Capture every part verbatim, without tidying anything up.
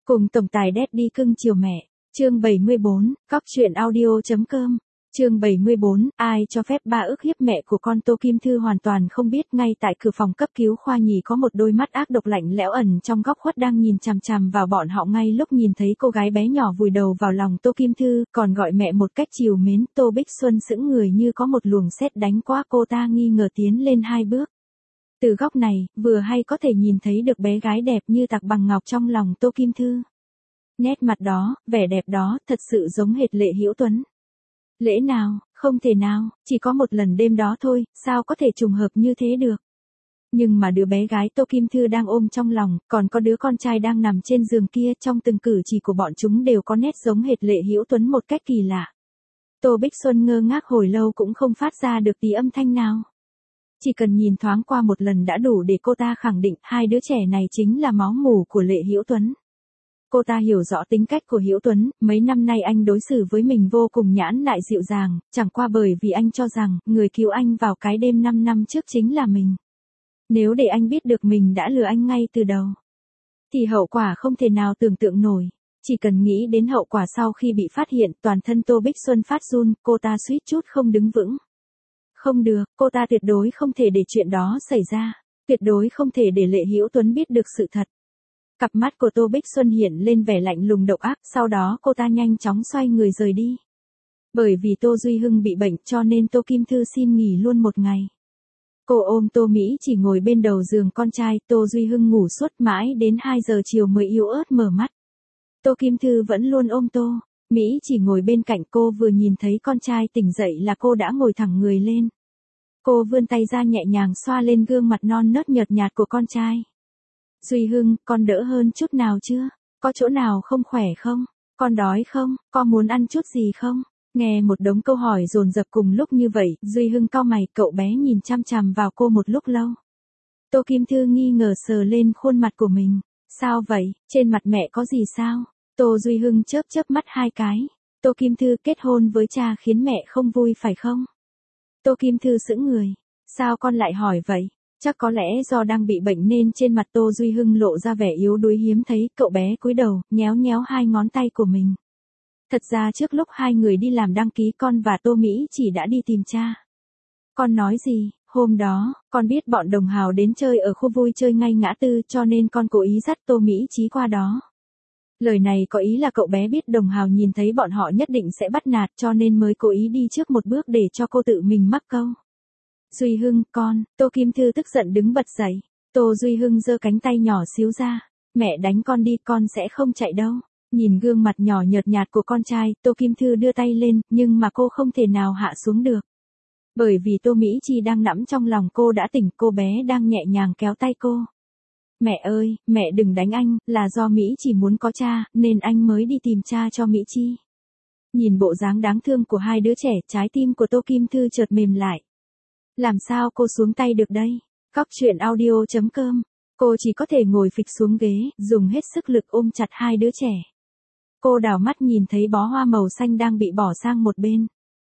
Cùng tổng tài Daddy cưng chiều mẹ. Chương bảy mươi bốn, cóc truyện audio.com. Chương bảy mươi bốn, ai cho phép ba ức hiếp mẹ của con. Tô Kim Thư hoàn toàn không biết ngay tại cửa phòng cấp cứu khoa nhì có một đôi mắt ác độc lạnh lẽo ẩn trong góc khuất đang nhìn chằm chằm vào bọn họ. Ngay lúc nhìn thấy cô gái bé nhỏ vùi đầu vào lòng Tô Kim Thư, còn gọi mẹ một cách trìu mến, Tô Bích Xuân sững người như có một luồng sét đánh qua. Cô ta nghi ngờ tiến lên hai bước. Từ góc này, vừa hay có thể nhìn thấy được bé gái đẹp như tạc bằng ngọc trong lòng Tô Kim Thư. Nét mặt đó, vẻ đẹp đó, thật sự giống hệt Lệ Hữu Tuấn. Lẽ nào, không thể nào, chỉ có một lần đêm đó thôi, sao có thể trùng hợp như thế được. Nhưng mà đứa bé gái Tô Kim Thư đang ôm trong lòng, còn có đứa con trai đang nằm trên giường kia, trong từng cử chỉ của bọn chúng đều có nét giống hệt Lệ Hữu Tuấn một cách kỳ lạ. Tô Bích Xuân ngơ ngác hồi lâu cũng không phát ra được tí âm thanh nào. Chỉ cần nhìn thoáng qua một lần đã đủ để cô ta khẳng định hai đứa trẻ này chính là máu mủ của Lệ Hữu Tuấn. Cô ta hiểu rõ tính cách của Hữu Tuấn, mấy năm nay anh đối xử với mình vô cùng nhãn lại dịu dàng, chẳng qua bởi vì anh cho rằng, người cứu anh vào cái đêm năm năm trước chính là mình. Nếu để anh biết được mình đã lừa anh ngay từ đầu, thì hậu quả không thể nào tưởng tượng nổi. Chỉ cần nghĩ đến hậu quả sau khi bị phát hiện, toàn thân Tô Bích Xuân phát run, cô ta suýt chút không đứng vững. Không được, cô ta tuyệt đối không thể để chuyện đó xảy ra, tuyệt đối không thể để Lệ Hữu Tuấn biết được sự thật. Cặp mắt của Tô Bích Xuân hiện lên vẻ lạnh lùng độc ác, sau đó cô ta nhanh chóng xoay người rời đi. Bởi vì Tô Duy Hưng bị bệnh cho nên Tô Kim Thư xin nghỉ luôn một ngày. Cô ôm Tô Mỹ chỉ ngồi bên đầu giường con trai, Tô Duy Hưng ngủ suốt mãi đến hai giờ chiều mới yếu ớt mở mắt. Tô Kim Thư vẫn luôn ôm Tô Mỹ chỉ ngồi bên cạnh cô, vừa nhìn thấy con trai tỉnh dậy là cô đã ngồi thẳng người lên. Cô vươn tay ra nhẹ nhàng xoa lên gương mặt non nớt nhợt nhạt của con trai. Duy Hưng, con đỡ hơn chút nào chưa? Có chỗ nào không khỏe không? Con đói không? Con muốn ăn chút gì không? Nghe một đống câu hỏi dồn dập cùng lúc như vậy, Duy Hưng cau mày, cậu bé nhìn chăm chằm vào cô một lúc lâu. Tô Kim Thư nghi ngờ sờ lên khuôn mặt của mình. Sao vậy? Trên mặt mẹ có gì sao? Tô Duy Hưng chớp chớp mắt hai cái. Tô Kim Thư kết hôn với cha khiến mẹ không vui phải không? Tô Kim Thư sững người. Sao con lại hỏi vậy? Chắc có lẽ do đang bị bệnh nên trên mặt Tô Duy Hưng lộ ra vẻ yếu đuối hiếm thấy, cậu bé cúi đầu, nhéo nhéo hai ngón tay của mình. Thật ra trước lúc hai người đi làm đăng ký, con và Tô Mỹ chỉ đã đi tìm cha. Con nói gì? Hôm đó, con biết bọn đồng hào đến chơi ở khu vui chơi ngay ngã tư cho nên con cố ý dắt Tô Mỹ Chí qua đó. Lời này có ý là cậu bé biết đồng hào nhìn thấy bọn họ nhất định sẽ bắt nạt cho nên mới cố ý đi trước một bước để cho cô tự mình mắc câu. Duy Hưng, con, Tô Kim Thư tức giận đứng bật dậy. Tô Duy Hưng giơ cánh tay nhỏ xíu ra. Mẹ đánh con đi, con sẽ không chạy đâu. Nhìn gương mặt nhỏ nhợt nhạt của con trai, Tô Kim Thư đưa tay lên, nhưng mà cô không thể nào hạ xuống được. Bởi vì Tô Mỹ Chi đang nằm trong lòng cô đã tỉnh, cô bé đang nhẹ nhàng kéo tay cô. Mẹ ơi, mẹ đừng đánh anh, là do Mỹ chỉ muốn có cha, nên anh mới đi tìm cha cho Mỹ Chi. Nhìn bộ dáng đáng thương của hai đứa trẻ, trái tim của Tô Kim Thư chợt mềm lại. Làm sao cô xuống tay được đây? Cóc truyện audio.com. Cô chỉ có thể ngồi phịch xuống ghế, dùng hết sức lực ôm chặt hai đứa trẻ. Cô đảo mắt nhìn thấy bó hoa màu xanh đang bị bỏ sang một bên.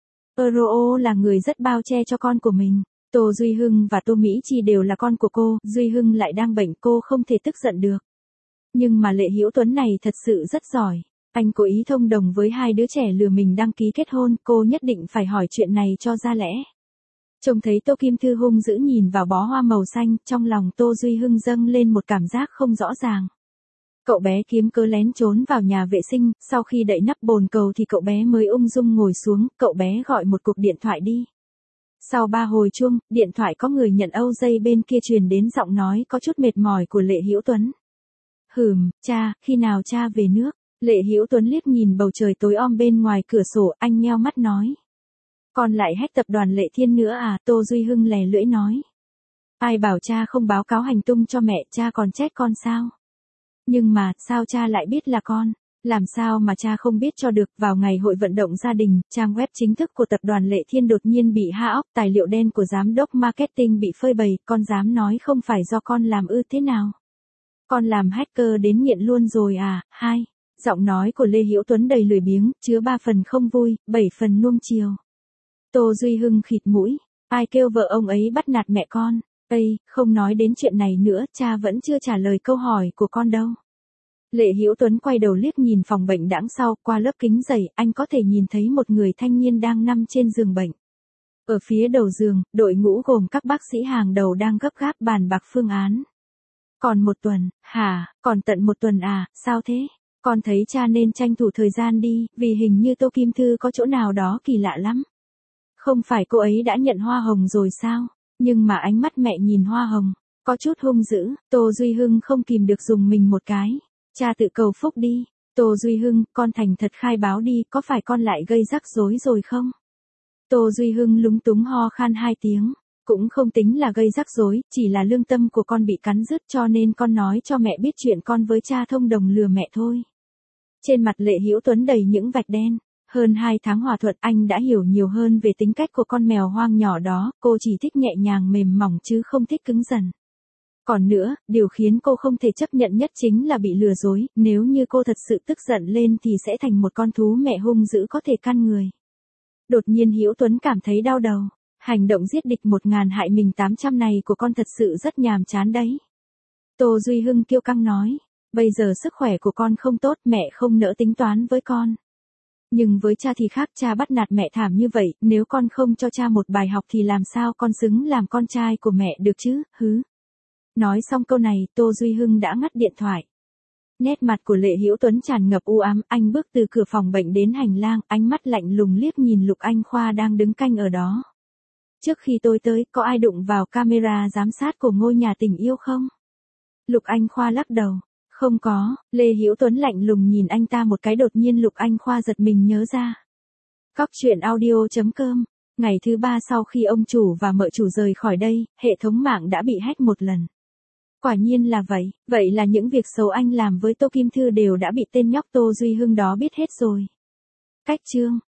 Euro là người rất bao che cho con của mình. Tô Duy Hưng và Tô Mỹ Chi đều là con của cô, Duy Hưng lại đang bệnh, cô không thể tức giận được. Nhưng mà Lệ Hữu Tuấn này thật sự rất giỏi. Anh cố ý thông đồng với hai đứa trẻ lừa mình đăng ký kết hôn, cô nhất định phải hỏi chuyện này cho ra lẽ. Trông thấy Tô Kim Thư hung dữ nhìn vào bó hoa màu xanh, trong lòng Tô Duy Hưng dâng lên một cảm giác không rõ ràng. Cậu bé kiếm cớ lén trốn vào nhà vệ sinh, sau khi đậy nắp bồn cầu thì cậu bé mới ung dung ngồi xuống, cậu bé gọi một cuộc điện thoại đi. Sau ba hồi chuông, điện thoại có người nhận, Âu dây bên kia truyền đến giọng nói có chút mệt mỏi của Lệ Hữu Tuấn. Hừm, cha, khi nào cha về nước? Lệ Hữu Tuấn liếc nhìn bầu trời tối om bên ngoài cửa sổ, anh nheo mắt nói. Con lại hack tập đoàn Lệ Thiên nữa à? Tô Duy Hưng lè lưỡi nói. Ai bảo cha không báo cáo hành tung cho mẹ, cha còn trách con sao? Nhưng mà, sao cha lại biết là con? Làm sao mà cha không biết cho được? Vào ngày hội vận động gia đình, trang web chính thức của tập đoàn Lệ Thiên đột nhiên bị hack, tài liệu đen của giám đốc marketing bị phơi bày, con dám nói không phải do con làm ư? Thế nào? Con làm hacker đến nghiện luôn rồi à? Hai. Giọng nói của Lê Hữu Tuấn đầy lười biếng, chứa ba phần không vui, bảy phần nuông chiều. Tô Duy Hưng khịt mũi. Ai kêu vợ ông ấy bắt nạt mẹ con? Ây, không nói đến chuyện này nữa, cha vẫn chưa trả lời câu hỏi của con đâu. Lệ Hữu Tuấn quay đầu liếc nhìn phòng bệnh đằng sau, qua lớp kính dày, anh có thể nhìn thấy một người thanh niên đang nằm trên giường bệnh. Ở phía đầu giường, đội ngũ gồm các bác sĩ hàng đầu đang gấp gáp bàn bạc phương án. Còn một tuần, hả, còn tận một tuần à, sao thế? Con thấy cha nên tranh thủ thời gian đi, vì hình như Tô Kim Thư có chỗ nào đó kỳ lạ lắm. Không phải cô ấy đã nhận hoa hồng rồi sao? Nhưng mà ánh mắt mẹ nhìn hoa hồng, có chút hung dữ, Tô Duy Hưng không kìm được dùng mình một cái. Cha tự cầu phúc đi, Tô Duy Hưng, con thành thật khai báo đi, có phải con lại gây rắc rối rồi không? Tô Duy Hưng lúng túng ho khan hai tiếng, cũng không tính là gây rắc rối, chỉ là lương tâm của con bị cắn rứt cho nên con nói cho mẹ biết chuyện con với cha thông đồng lừa mẹ thôi. Trên mặt Lệ Hữu Tuấn đầy những vạch đen, hơn hai tháng hòa thuận anh đã hiểu nhiều hơn về tính cách của con mèo hoang nhỏ đó, cô chỉ thích nhẹ nhàng mềm mỏng chứ không thích cứng rắn. Còn nữa, điều khiến cô không thể chấp nhận nhất chính là bị lừa dối, nếu như cô thật sự tức giận lên thì sẽ thành một con thú mẹ hung dữ có thể căn người. Đột nhiên Hữu Tuấn cảm thấy đau đầu, hành động giết địch một ngàn hại mình tám trăm này của con thật sự rất nhàm chán đấy. Tô Duy Hưng kiêu căng nói, bây giờ sức khỏe của con không tốt, mẹ không nỡ tính toán với con. Nhưng với cha thì khác, cha bắt nạt mẹ thảm như vậy, nếu con không cho cha một bài học thì làm sao con xứng làm con trai của mẹ được chứ, hứ. Nói xong câu này, Tô Duy Hưng đã ngắt điện thoại. Nét mặt của Lệ Hữu Tuấn tràn ngập u ám, anh bước từ cửa phòng bệnh đến hành lang, ánh mắt lạnh lùng liếc nhìn Lục Anh Khoa đang đứng canh ở đó. Trước khi tôi tới, có ai đụng vào camera giám sát của ngôi nhà tình yêu không? Lục Anh Khoa lắc đầu. Không có, Lê Hữu Tuấn lạnh lùng nhìn anh ta một cái, đột nhiên Lục Anh Khoa giật mình nhớ ra. Cóc truyện audio chấm com. Ngày thứ ba sau khi ông chủ và mợ chủ rời khỏi đây, hệ thống mạng đã bị hack một lần. Quả nhiên là vậy, vậy là những việc xấu anh làm với Tô Kim Thư đều đã bị tên nhóc Tô Duy Hưng đó biết hết rồi. Cách chương